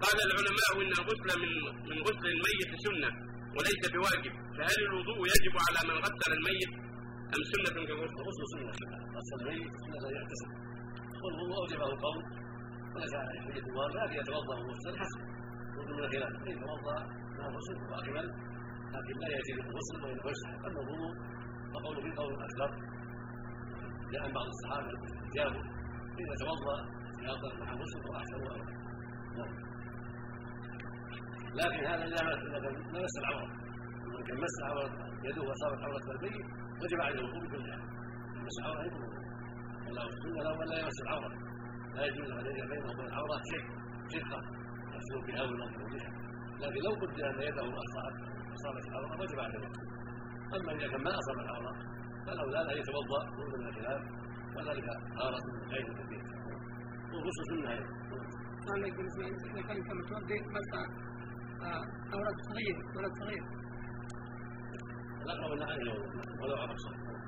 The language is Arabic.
قال العلماء إن الغسل من غسل الميت سنة وليس بواجب، فهل الوضوء يجب على من غسل الميت أم سنة كغسل؟ الغسل سنة، غسل الميت سنة لا يغتسل، والوضوء أوجبه القول وليس حجة الواجب، لكن يتوضأ غسلا حسن وضوء من الخلاف، إن يتوضأ مع الغسل هو أكمل، لكن لا يزيد الغسل وإنه يستحب. أما الوضوء فقوله في قول أكثر، جاء بعض الصحابة جابوا إذا توضأ يأخذ مع الغسل هو أحسن وأولى. لكن هذا إذا ما مس العورة، ومن كان مس عورة يده وصارت عورة الميت وجب عليه الوضوء بكل حال، مس العورة يجب الوضوء، والله السنة له لا يمس العورة، لا يجوز أن يجعل بينه وبين العورة شقة يغسل بها وينظف بها، لكن لو قدر أن يده أصابت العورة وجب عليه الوضوء. أما إذا كان ما أصاب العورة فالأولى لا يتوضأ ضد من الخلاف، وذلك طهارة من غير البيت، والغسل سنة أيضا. قال لك بالنسبة إذا كان كمتوضئ مسح أولاد صغير لا قولنا عليه ولو عرق صغير.